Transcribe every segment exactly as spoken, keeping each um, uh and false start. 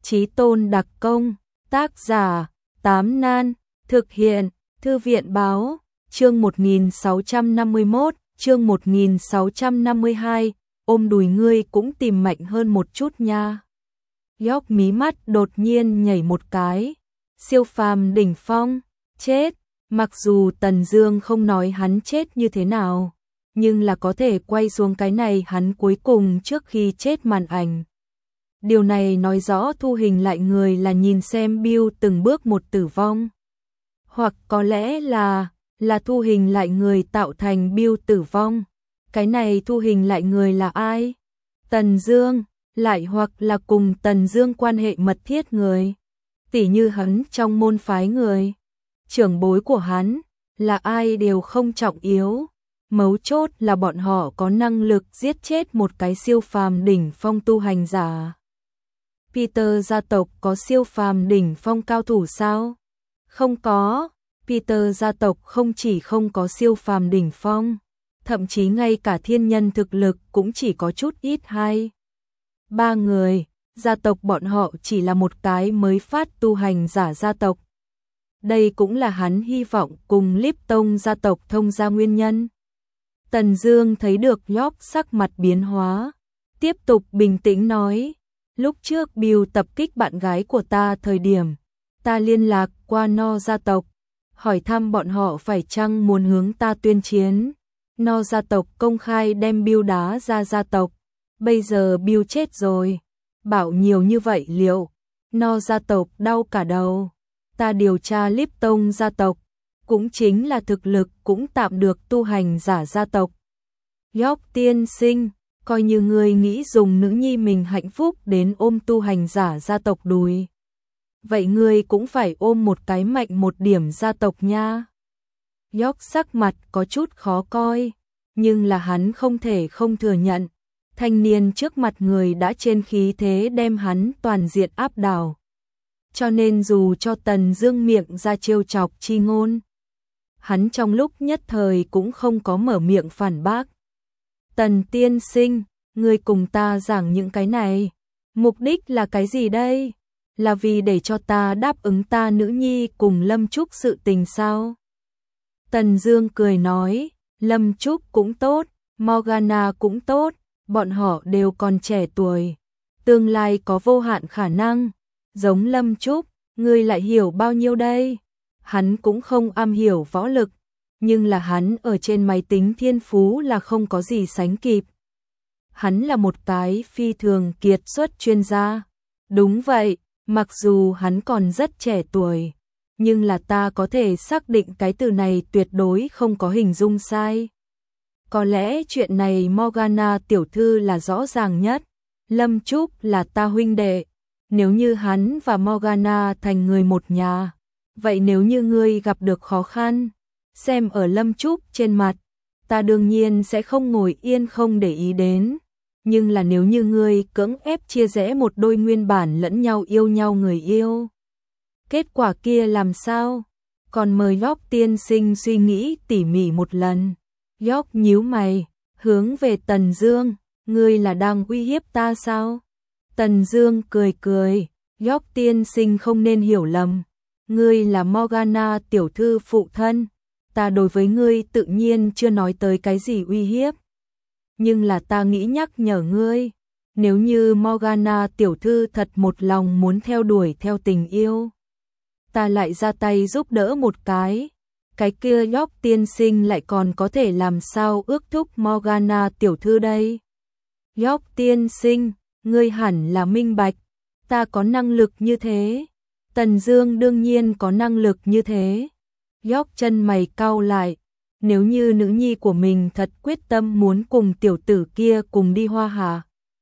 Chí Tôn đặc công, tác giả, Tám Nan, thực hiện, Thư viện báo, chương một nghìn sáu trăm năm mươi mốt, chương một nghìn sáu trăm năm mươi hai, ôm đùi ngươi cũng tìm mạnh hơn một chút nha. York mí mắt đột nhiên nhảy một cái, siêu phàm đỉnh phong, chết, mặc dù Tần Dương không nói hắn chết như thế nào, nhưng là có thể quay xuống cái này hắn cuối cùng trước khi chết màn ảnh. Điều này nói rõ thu hình lại người là nhìn xem Bill từng bước một tử vong. Hoặc có lẽ là, là thu hình lại người tạo thành Bill tử vong. Cái này thu hình lại người là ai? Tần Dương, lại hoặc là cùng Tần Dương quan hệ mật thiết người. Tỉ như hắn trong môn phái người. Trưởng bối của hắn, là ai đều không trọng yếu. Mấu chốt là bọn họ có năng lực giết chết một cái siêu phàm đỉnh phong tu hành giả. Peter gia tộc có siêu phàm đỉnh phong cao thủ sao? Không có, Peter gia tộc không chỉ không có siêu phàm đỉnh phong, thậm chí ngay cả thiên nhân thực lực cũng chỉ có chút ít hai. Ba người, gia tộc bọn họ chỉ là một cái mới phát tu hành giả gia tộc. Đây cũng là hắn hy vọng cùng Lipton gia tộc thông gia nguyên nhân. Tần Dương thấy được York sắc mặt biến hóa, tiếp tục bình tĩnh nói, lúc trước Bill tập kích bạn gái của ta thời điểm, ta liên lạc qua No gia tộc, hỏi thăm bọn họ phải chăng muốn hướng ta tuyên chiến. No gia tộc công khai đem Bill đá ra gia tộc, bây giờ Bill chết rồi, bảo nhiều như vậy liệu No gia tộc đau cả đầu. Ta điều tra Lipton gia tộc, cũng chính là thực lực cũng tạm được tu hành giả gia tộc. York tiên sinh, coi như người nghĩ dùng nữ nhi mình hạnh phúc đến ôm tu hành giả gia tộc đùi. Vậy ngươi cũng phải ôm một cái mạnh một điểm gia tộc nha. York sắc mặt có chút khó coi, nhưng là hắn không thể không thừa nhận. Thanh niên trước mặt người đã trên khí thế đem hắn toàn diện áp đảo. Cho nên dù cho Tần Dương miệng ra trêu chọc chi ngôn, hắn trong lúc nhất thời cũng không có mở miệng phản bác. Tần tiên sinh, ngươi cùng ta giảng những cái này, mục đích là cái gì đây? Là vì để cho ta đáp ứng ta nữ nhi cùng Lâm Trúc sự tình sao? Tần Dương cười nói, Lâm Trúc cũng tốt, Morgana cũng tốt, bọn họ đều còn trẻ tuổi, tương lai có vô hạn khả năng. Giống Lâm Trúc, ngươi lại hiểu bao nhiêu đây? Hắn cũng không am hiểu võ lực, nhưng là hắn ở trên máy tính thiên phú là không có gì sánh kịp. Hắn là một cái phi thường kiệt xuất chuyên gia. Đúng vậy, mặc dù hắn còn rất trẻ tuổi, nhưng là ta có thể xác định cái từ này tuyệt đối không có hình dung sai. Có lẽ chuyện này Morgana tiểu thư là rõ ràng nhất, Lâm Trúc là ta huynh đệ. Nếu như hắn và Morgana thành người một nhà, vậy nếu như ngươi gặp được khó khăn, xem ở Lâm Trúc trên mặt, ta đương nhiên sẽ không ngồi yên không để ý đến. Nhưng là nếu như ngươi cưỡng ép chia rẽ một đôi nguyên bản lẫn nhau yêu nhau người yêu, kết quả kia làm sao? Còn mời York tiên sinh suy nghĩ tỉ mỉ một lần. York nhíu mày, hướng về Tần Dương, ngươi là đang uy hiếp ta sao? Tần Dương cười cười, York tiên sinh không nên hiểu lầm, ngươi là Morgana tiểu thư phụ thân, ta đối với ngươi tự nhiên chưa nói tới cái gì uy hiếp. Nhưng là ta nghĩ nhắc nhở ngươi, nếu như Morgana tiểu thư thật một lòng muốn theo đuổi theo tình yêu, ta lại ra tay giúp đỡ một cái, cái kia York tiên sinh lại còn có thể làm sao ước thúc Morgana tiểu thư đây? York tiên sinh, ngươi hẳn là minh bạch, ta có năng lực như thế. Tần Dương đương nhiên có năng lực như thế. York chân mày cau lại, nếu như nữ nhi của mình thật quyết tâm muốn cùng tiểu tử kia cùng đi Hoa Hạ,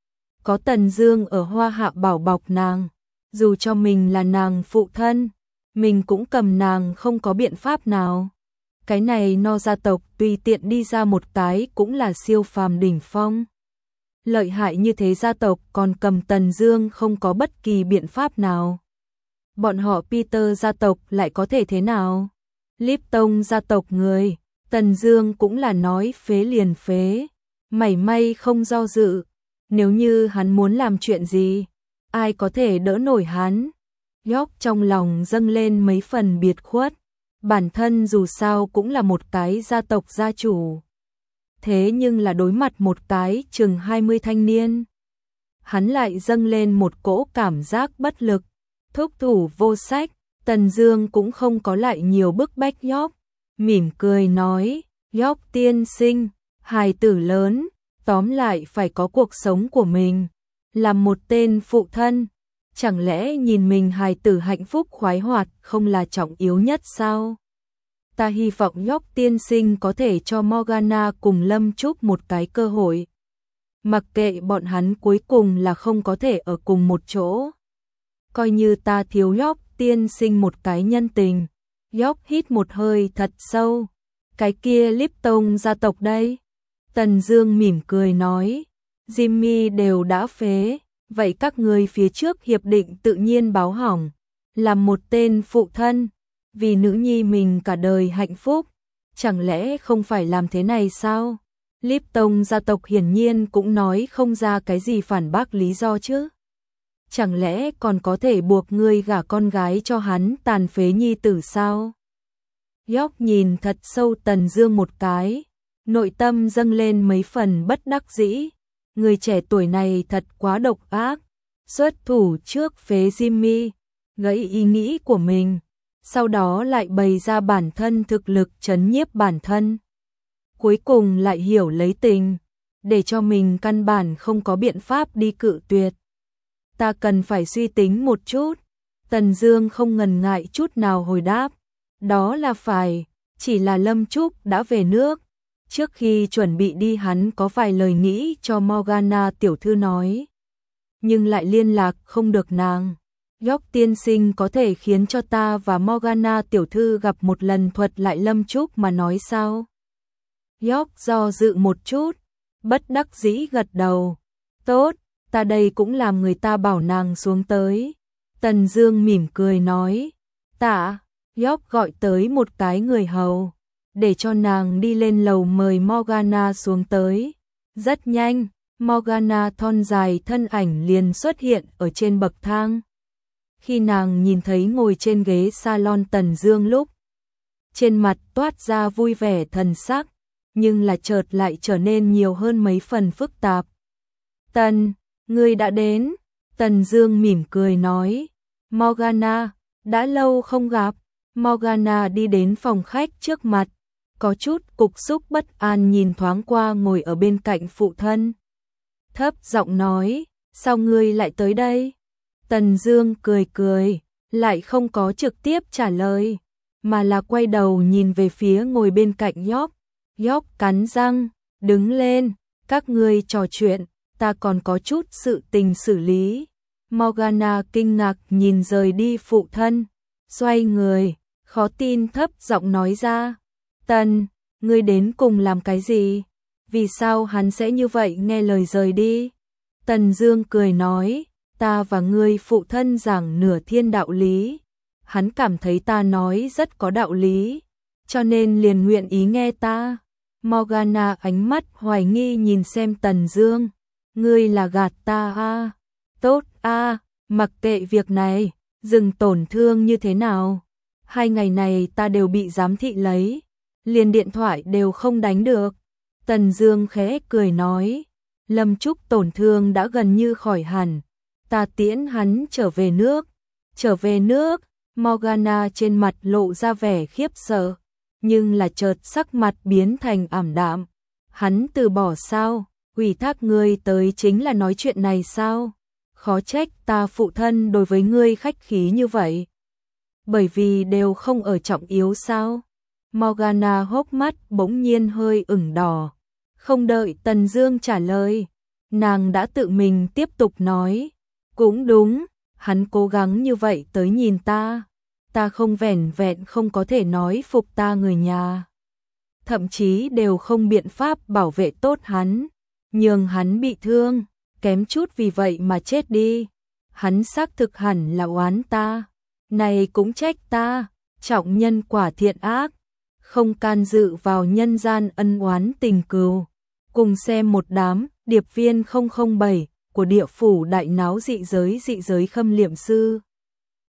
có Tần Dương ở Hoa Hạ bảo bọc nàng, dù cho mình là nàng phụ thân, mình cũng cầm nàng không có biện pháp nào. Cái này No gia tộc tùy tiện đi ra một cái cũng là siêu phàm đỉnh phong. Lợi hại như thế gia tộc còn cầm Tần Dương không có bất kỳ biện pháp nào. Bọn họ Peter gia tộc lại có thể thế nào? Lipton gia tộc người, Tần Dương cũng là nói phế liền phế, mảy may không do dự. Nếu như hắn muốn làm chuyện gì, ai có thể đỡ nổi hắn. York trong lòng dâng lên mấy phần biệt khuất, bản thân dù sao cũng là một cái gia tộc gia chủ. Thế nhưng là đối mặt một cái chừng hai mươi thanh niên, hắn lại dâng lên một cỗ cảm giác bất lực, thúc thủ vô sách. Tần Dương cũng không có lại nhiều bức bách York, mỉm cười nói, York tiên sinh, hài tử lớn, tóm lại phải có cuộc sống của mình, làm một tên phụ thân, chẳng lẽ nhìn mình hài tử hạnh phúc khoái hoạt không là trọng yếu nhất sao? Ta hy vọng York tiên sinh có thể cho Morgana cùng Lâm Trúc một cái cơ hội. Mặc kệ bọn hắn cuối cùng là không có thể ở cùng một chỗ. Coi như ta thiếu York tiên sinh một cái nhân tình. York hít một hơi thật sâu. Cái kia Lipton gia tộc đây. Tần Dương mỉm cười nói. Jimmy đều đã phế. Vậy các ngươi phía trước hiệp định tự nhiên báo hỏng. Làm một tên phụ thân. Vì nữ nhi mình cả đời hạnh phúc. Chẳng lẽ không phải làm thế này sao? Lipton gia tộc hiển nhiên cũng nói không ra cái gì phản bác lý do chứ. Chẳng lẽ còn có thể buộc ngươi gả con gái cho hắn tàn phế nhi tử sao? York nhìn thật sâu Tần Dương một cái, nội tâm dâng lên mấy phần bất đắc dĩ. Người trẻ tuổi này thật quá độc ác, xuất thủ trước phế Jimmy, gãy ý nghĩ của mình, sau đó lại bày ra bản thân thực lực trấn nhiếp bản thân. Cuối cùng lại hiểu lấy tình, để cho mình căn bản không có biện pháp đi cự tuyệt. Ta cần phải suy tính một chút. Tần Dương không ngần ngại chút nào hồi đáp. Đó là phải, chỉ là Lâm Trúc đã về nước. Trước khi chuẩn bị đi hắn có vài lời nghĩ cho Morgana tiểu thư nói. Nhưng lại liên lạc không được nàng. York tiên sinh có thể khiến cho ta và Morgana tiểu thư gặp một lần thuật lại Lâm Trúc mà nói sao? York do dự một chút, bất đắc dĩ gật đầu. Tốt, ta đây cũng làm người ta bảo nàng xuống tới. Tần Dương mỉm cười nói. Tạ, York gọi tới một cái người hầu, để cho nàng đi lên lầu mời Morgana xuống tới. Rất nhanh, Morgana thon dài thân ảnh liền xuất hiện ở trên bậc thang. Khi nàng nhìn thấy ngồi trên ghế salon Tần Dương lúc, trên mặt toát ra vui vẻ thần sắc, nhưng là chợt lại trở nên nhiều hơn mấy phần phức tạp. Tần, ngươi đã đến. Tần Dương mỉm cười nói. Morgana, đã lâu không gặp. Morgana đi đến phòng khách trước mặt, có chút cục xúc bất an nhìn thoáng qua ngồi ở bên cạnh phụ thân. Thấp giọng nói, sao ngươi lại tới đây? Tần Dương cười cười, lại không có trực tiếp trả lời, mà là quay đầu nhìn về phía ngồi bên cạnh York. York cắn răng, đứng lên, các ngươi trò chuyện, ta còn có chút sự tình xử lý. Morgana kinh ngạc nhìn rời đi phụ thân, xoay người, khó tin thấp giọng nói ra. Tần, ngươi đến cùng làm cái gì? Vì sao hắn sẽ như vậy nghe lời rời đi? Tần Dương cười nói, ta và ngươi phụ thân giảng nửa thiên đạo lý. Hắn cảm thấy ta nói rất có đạo lý, cho nên liền nguyện ý nghe ta. Morgana ánh mắt hoài nghi nhìn xem Tần Dương. Ngươi là gạt ta à? Tốt à, mặc kệ việc này, dừng tổn thương như thế nào. Hai ngày này ta đều bị giám thị lấy, liền điện thoại đều không đánh được. Tần Dương khẽ cười nói, Lâm Trúc tổn thương đã gần như khỏi hẳn, ta tiễn hắn trở về nước. Trở về nước? Morgana trên mặt lộ ra vẻ khiếp sợ, nhưng là chợt sắc mặt biến thành ảm đạm. Hắn từ bỏ sao? Ủy thác ngươi tới chính là nói chuyện này sao? Khó trách ta phụ thân đối với ngươi khách khí như vậy. Bởi vì đều không ở trọng yếu sao? Morgana hốc mắt bỗng nhiên hơi ửng đỏ. Không đợi Tần Dương trả lời, nàng đã tự mình tiếp tục nói. Cũng đúng, hắn cố gắng như vậy tới nhìn ta. Ta không vẻn vẹn không có thể nói phục ta người nhà. Thậm chí đều không biện pháp bảo vệ tốt hắn. Nhường hắn bị thương, kém chút vì vậy mà chết đi. Hắn xác thực hẳn là oán ta. Này cũng trách ta, trọng nhân quả thiện ác. Không can dự vào nhân gian ân oán tình cừu. Cùng xem một đám điệp viên không không bảy của địa phủ đại náo dị giới dị giới khâm liệm sư.